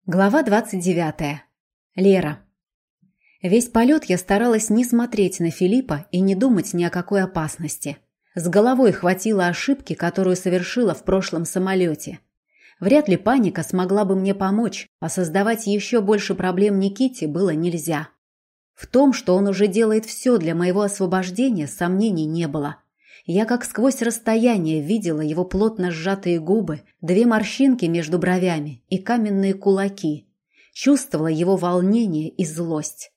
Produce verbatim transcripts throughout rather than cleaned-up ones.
Глава двадцать девятая. Лера. Весь полет я старалась не смотреть на Филиппа и не думать ни о какой опасности. С головой хватило ошибки, которую совершила в прошлом самолете. Вряд ли паника смогла бы мне помочь, а создавать еще больше проблем Никите было нельзя. В том, что он уже делает все для моего освобождения, сомнений не было. Я как сквозь расстояние видела его плотно сжатые губы, две морщинки между бровями и каменные кулаки. Чувствовала его волнение и злость.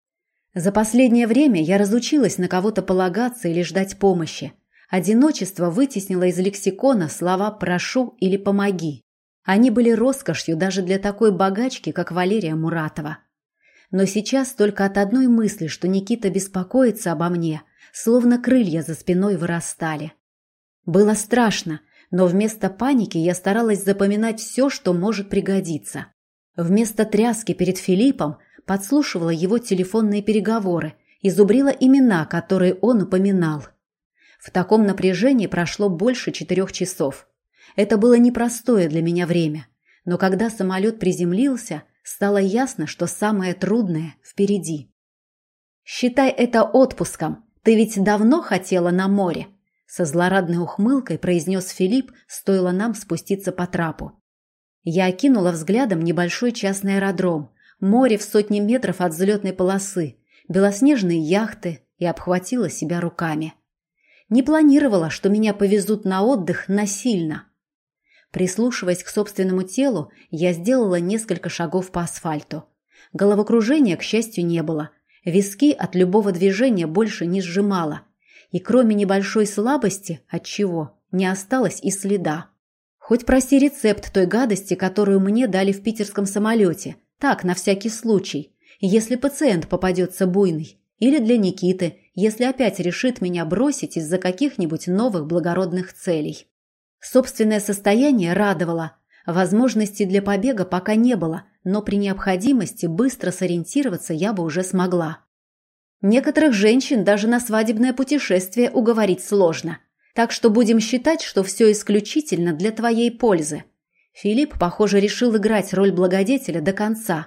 За последнее время я разучилась на кого-то полагаться или ждать помощи. Одиночество вытеснило из лексикона слова «прошу» или «помоги». Они были роскошью даже для такой богачки, как Валерия Муратова. Но сейчас только от одной мысли, что Никита беспокоится обо мне – словно крылья за спиной вырастали. Было страшно, но вместо паники я старалась запоминать все, что может пригодиться. Вместо тряски перед Филиппом подслушивала его телефонные переговоры и зубрила имена, которые он упоминал. В таком напряжении прошло больше четырех часов. Это было непростое для меня время, но когда самолет приземлился, стало ясно, что самое трудное впереди. «Считай это отпуском. Ты ведь давно хотела на море?» Со злорадной ухмылкой произнес Филипп, стоило нам спуститься по трапу. Я окинула взглядом небольшой частный аэродром, море в сотни метров от взлетной полосы, белоснежные яхты и обхватила себя руками. Не планировала, что меня повезут на отдых насильно. Прислушиваясь к собственному телу, я сделала несколько шагов по асфальту. Головокружения, к счастью, не было. Виски от любого движения больше не сжимало. И кроме небольшой слабости, от чего, не осталось и следа. Хоть проси рецепт той гадости, которую мне дали в питерском самолете. Так, на всякий случай. Если пациент попадется буйный. Или для Никиты, если опять решит меня бросить из-за каких-нибудь новых благородных целей. Собственное состояние радовало. Возможностей для побега пока не было, но при необходимости быстро сориентироваться я бы уже смогла. Некоторых женщин даже на свадебное путешествие уговорить сложно, так что будем считать, что все исключительно для твоей пользы. Филипп, похоже, решил играть роль благодетеля до конца.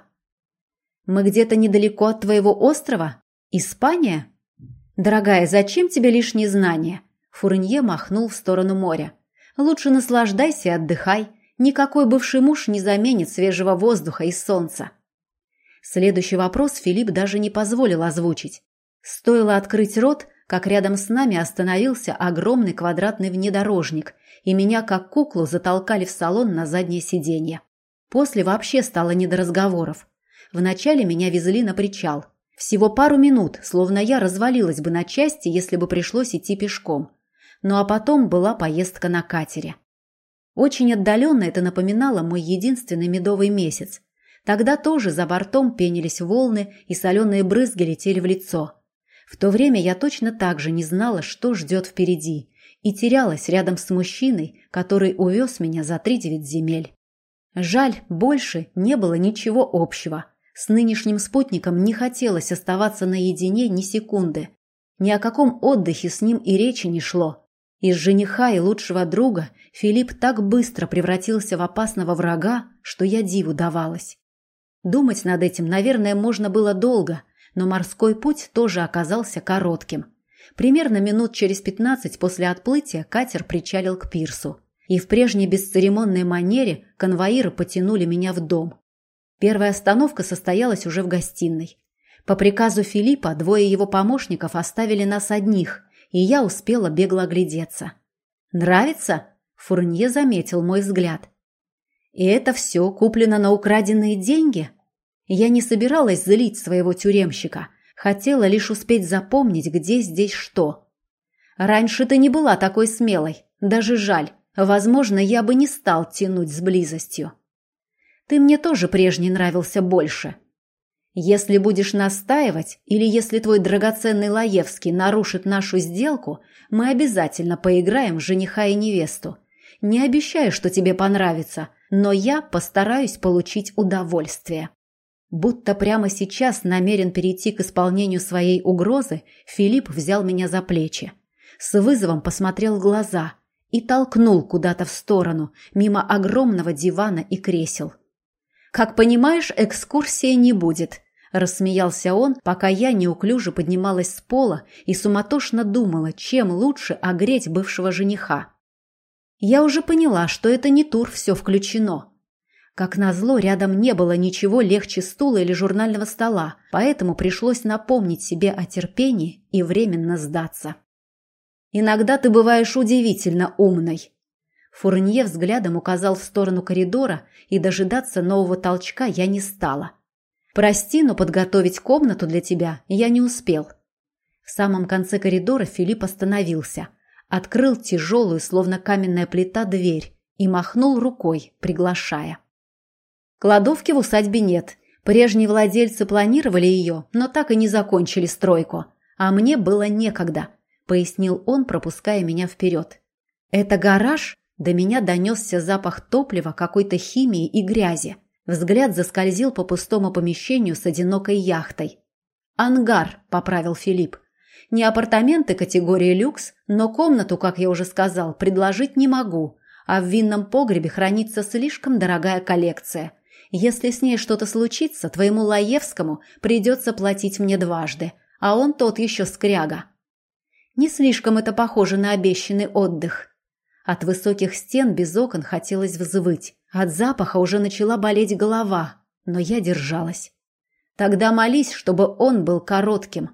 Мы где-то недалеко от твоего острова? Испания? Дорогая, зачем тебе лишние знания? Фурнье махнул в сторону моря. Лучше наслаждайся и отдыхай. Никакой бывший муж не заменит свежего воздуха и солнца. Следующий вопрос Филипп даже не позволил озвучить. Стоило открыть рот, как рядом с нами остановился огромный квадратный внедорожник, и меня как куклу затолкали в салон на заднее сиденье. После вообще стало не до разговоров. Вначале меня везли на причал. Всего пару минут, словно я развалилась бы на части, если бы пришлось идти пешком. Ну а потом была поездка на катере. Очень отдаленно это напоминало мой единственный медовый месяц. Тогда тоже за бортом пенились волны, и соленые брызги летели в лицо. В то время я точно так же не знала, что ждет впереди, и терялась рядом с мужчиной, который увез меня за тридевять земель. Жаль, больше не было ничего общего. С нынешним спутником не хотелось оставаться наедине ни секунды. Ни о каком отдыхе с ним и речи не шло. Из жениха и лучшего друга Филипп так быстро превратился в опасного врага, что я диву давалась. Думать над этим, наверное, можно было долго, но морской путь тоже оказался коротким. Примерно минут через пятнадцать после отплытия катер причалил к пирсу, и в прежней бесцеремонной манере конвоиры потянули меня в дом. Первая остановка состоялась уже в гостиной. По приказу Филиппа двое его помощников оставили нас одних, и я успела бегло оглядеться. «Нравится?» – Фурнье заметил мой взгляд. «И это все куплено на украденные деньги?» Я не собиралась злить своего тюремщика, хотела лишь успеть запомнить, где здесь что. «Раньше ты не была такой смелой, даже жаль, возможно, я бы не стал тянуть с близостью. Ты мне тоже прежний нравился больше. Если будешь настаивать, или если твой драгоценный Лаевский нарушит нашу сделку, мы обязательно поиграем в жениха и невесту. Не обещаю, что тебе понравится, но я постараюсь получить удовольствие». Будто прямо сейчас намерен перейти к исполнению своей угрозы, Филипп взял меня за плечи. С вызовом посмотрел в глаза и толкнул куда-то в сторону, мимо огромного дивана и кресел. «Как понимаешь, экскурсии не будет», – рассмеялся он, пока я неуклюже поднималась с пола и суматошно думала, чем лучше огреть бывшего жениха. Я уже поняла, что это не тур, все включено. Как назло, рядом не было ничего легче стула или журнального стола, поэтому пришлось напомнить себе о терпении и временно сдаться. «Иногда ты бываешь удивительно умной». Фурнье взглядом указал в сторону коридора, и дожидаться нового толчка я не стала. «Прости, но подготовить комнату для тебя я не успел». В самом конце коридора Филипп остановился, открыл тяжелую, словно каменная плита, дверь и махнул рукой, приглашая. Кладовки в усадьбе нет. Прежние владельцы планировали ее, но так и не закончили стройку. А мне было некогда, пояснил он, пропуская меня вперед. Это гараж? До меня донесся запах топлива, какой-то химии и грязи. Взгляд заскользил по пустому помещению с одинокой яхтой. «Ангар», — поправил Филипп. «Не апартаменты категории люкс, но комнату, как я уже сказал, предложить не могу, а в винном погребе хранится слишком дорогая коллекция. Если с ней что-то случится, твоему Лаевскому придется платить мне дважды, а он тот еще скряга». Не слишком это похоже на обещанный отдых. От высоких стен без окон хотелось взвыть. От запаха уже начала болеть голова, но я держалась. Тогда молись, чтобы он был коротким.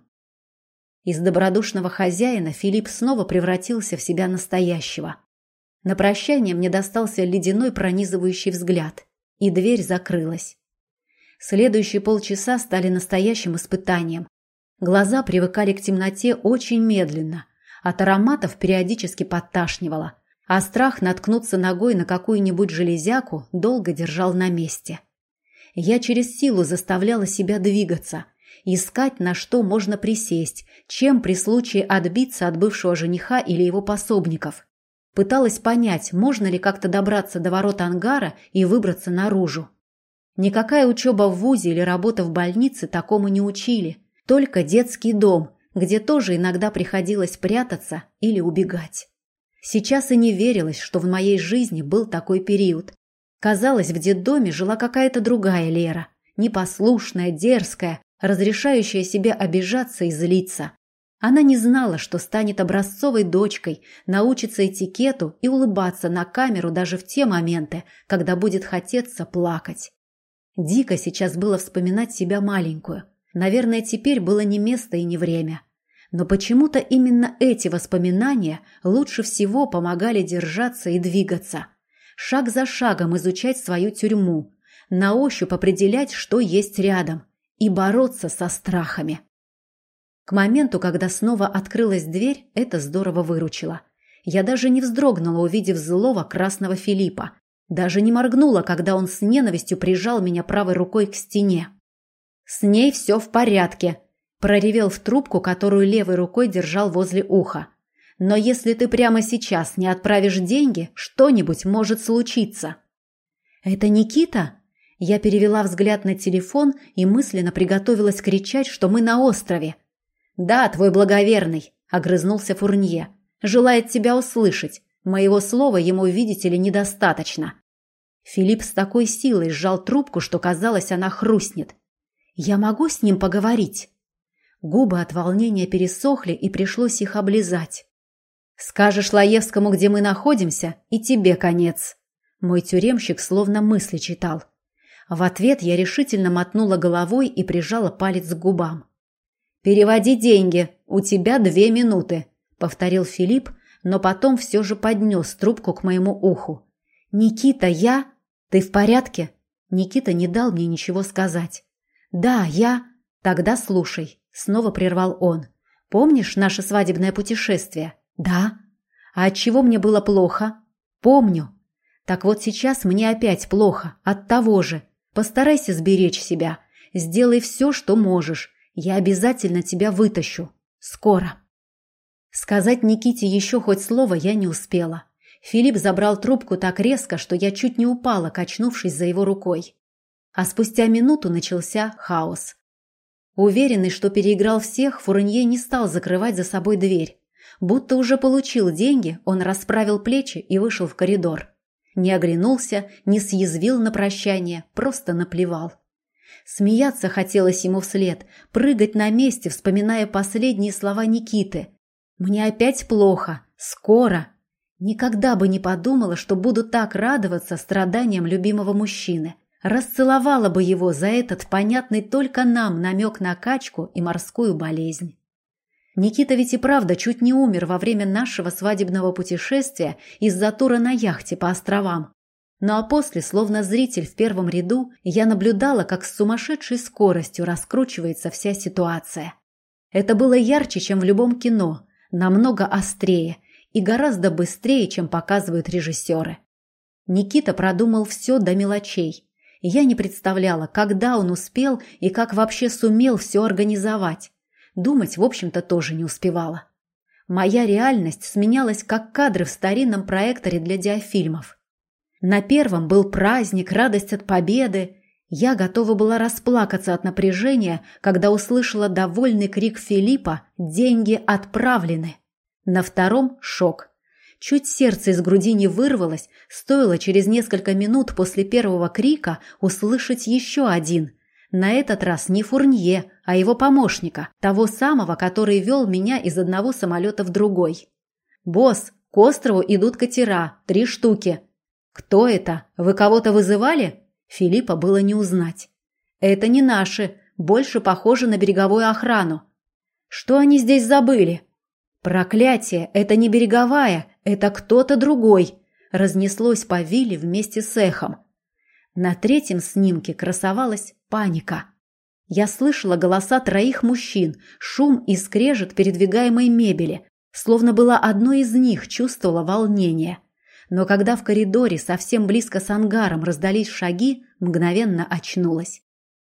Из добродушного хозяина Филипп снова превратился в себя настоящего. На прощание мне достался ледяной пронизывающий взгляд, и дверь закрылась. Следующие полчаса стали настоящим испытанием. Глаза привыкали к темноте очень медленно, от ароматов периодически подташнивало, а страх наткнуться ногой на какую-нибудь железяку долго держал на месте. Я через силу заставляла себя двигаться, искать, на что можно присесть, чем при случае отбиться от бывшего жениха или его пособников. Пыталась понять, можно ли как-то добраться до ворот ангара и выбраться наружу. Никакая учеба в вузе или работа в больнице такому не учили, только детский дом, где тоже иногда приходилось прятаться или убегать. Сейчас и не верилось, что в моей жизни был такой период. Казалось, в детдоме жила какая-то другая Лера, непослушная, дерзкая, разрешающая себе обижаться и злиться. Она не знала, что станет образцовой дочкой, научится этикету и улыбаться на камеру даже в те моменты, когда будет хотеться плакать. Дико сейчас было вспоминать себя маленькую. Наверное, теперь было не место и не время. Но почему-то именно эти воспоминания лучше всего помогали держаться и двигаться. Шаг за шагом изучать свою тюрьму, на ощупь определять, что есть рядом, и бороться со страхами. К моменту, когда снова открылась дверь, это здорово выручило. Я даже не вздрогнула, увидев злого красного Филиппа. Даже не моргнула, когда он с ненавистью прижал меня правой рукой к стене. «С ней все в порядке», – проревел в трубку, которую левой рукой держал возле уха. «Но если ты прямо сейчас не отправишь деньги, что-нибудь может случиться». «Это Никита?» Я перевела взгляд на телефон и мысленно приготовилась кричать, что мы на острове. «Да, твой благоверный», – огрызнулся Фурнье. «Желает тебя услышать. Моего слова ему, видите ли, недостаточно». Филипп с такой силой сжал трубку, что казалось, она хрустнет. «Я могу с ним поговорить?» Губы от волнения пересохли, и пришлось их облизать. «Скажешь Лаевскому, где мы находимся, и тебе конец». Мой тюремщик словно мысли читал. В ответ я решительно мотнула головой и прижала палец к губам. «Переводи деньги, у тебя две минуты», — повторил Филипп, но потом все же поднес трубку к моему уху. «Никита, я...» «Ты в порядке?» Никита не дал мне ничего сказать. «Да, я...» «Тогда слушай», — снова прервал он. «Помнишь наше свадебное путешествие?» «Да». «А от чего мне было плохо?» «Помню». «Так вот сейчас мне опять плохо, от того же. Постарайся сберечь себя. Сделай все, что можешь. Я обязательно тебя вытащу. Скоро». Сказать Никите еще хоть слово я не успела. Филипп забрал трубку так резко, что я чуть не упала, качнувшись за его рукой. А спустя минуту начался хаос. Уверенный, что переиграл всех, Фурнье не стал закрывать за собой дверь. Будто уже получил деньги, он расправил плечи и вышел в коридор. Не оглянулся, не съязвил на прощание, просто наплевал. Смеяться хотелось ему вслед, прыгать на месте, вспоминая последние слова Никиты. «Мне опять плохо. Скоро». Никогда бы не подумала, что буду так радоваться страданиям любимого мужчины. Расцеловала бы его за этот понятный только нам намек на качку и морскую болезнь. Никита ведь и правда чуть не умер во время нашего свадебного путешествия из-за тура на яхте по островам. Ну а после, словно зритель в первом ряду, я наблюдала, как с сумасшедшей скоростью раскручивается вся ситуация. Это было ярче, чем в любом кино, намного острее и гораздо быстрее, чем показывают режиссеры. Никита продумал все до мелочей. Я не представляла, когда он успел и как вообще сумел все организовать. Думать, в общем-то, тоже не успевала. Моя реальность сменялась, как кадры в старинном проекторе для диафильмов. На первом был праздник, радость от победы. Я готова была расплакаться от напряжения, когда услышала довольный крик Филиппа «Деньги отправлены!». На втором – шок. Чуть сердце из груди не вырвалось, стоило через несколько минут после первого крика услышать еще один. На этот раз не Фурнье, а его помощника, того самого, который вел меня из одного самолета в другой. «Босс, к острову идут катера, три штуки». «Кто это? Вы кого-то вызывали?» Филиппа было не узнать. «Это не наши, больше похоже на береговую охрану». «Что они здесь забыли?» «Проклятие! Это не береговая, это кто-то другой!» Разнеслось по вилле вместе с эхом. На третьем снимке красовалась паника. Я слышала голоса троих мужчин, шум и скрежет передвигаемой мебели, словно была одной из них, чувствовала волнение. Но когда в коридоре совсем близко с ангаром раздались шаги, мгновенно очнулась.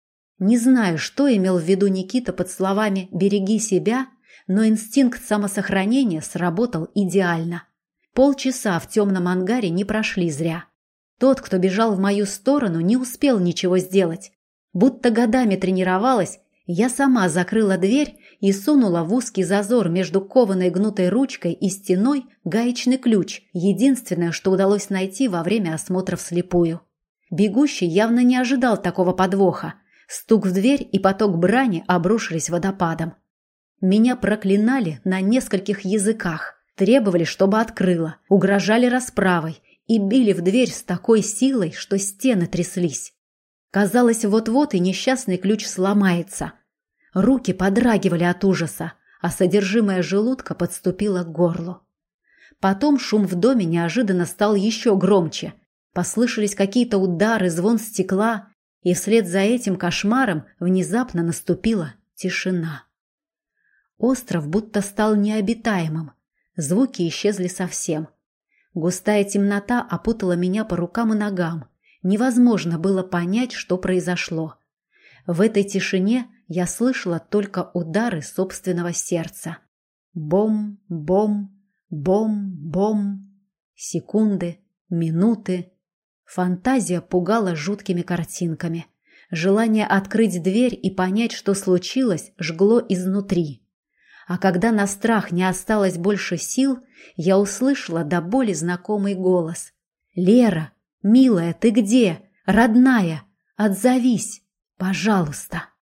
Не знаю, что имел в виду Никита под словами «береги себя», но инстинкт самосохранения сработал идеально. Полчаса в темном ангаре не прошли зря. Тот, кто бежал в мою сторону, не успел ничего сделать. Будто годами тренировалась, я сама закрыла дверь и сунула в узкий зазор между кованой гнутой ручкой и стеной гаечный ключ, единственное, что удалось найти во время осмотра вслепую. Бегущий явно не ожидал такого подвоха. Стук в дверь и поток брани обрушились водопадом. Меня проклинали на нескольких языках, требовали, чтобы открыла, угрожали расправой и били в дверь с такой силой, что стены тряслись. Казалось, вот-вот и несчастный ключ сломается. Руки подрагивали от ужаса, а содержимое желудка подступило к горлу. Потом шум в доме неожиданно стал еще громче. Послышались какие-то удары, звон стекла, и вслед за этим кошмаром внезапно наступила тишина. Остров будто стал необитаемым. Звуки исчезли совсем. Густая темнота опутала меня по рукам и ногам. Невозможно было понять, что произошло. В этой тишине я слышала только удары собственного сердца. Бом, бом, бом, бом. Секунды, минуты. Фантазия пугала жуткими картинками. Желание открыть дверь и понять, что случилось, жгло изнутри. А когда на страх не осталось больше сил, я услышала до боли знакомый голос. «Лера, милая, ты где? Родная, отзовись, пожалуйста!»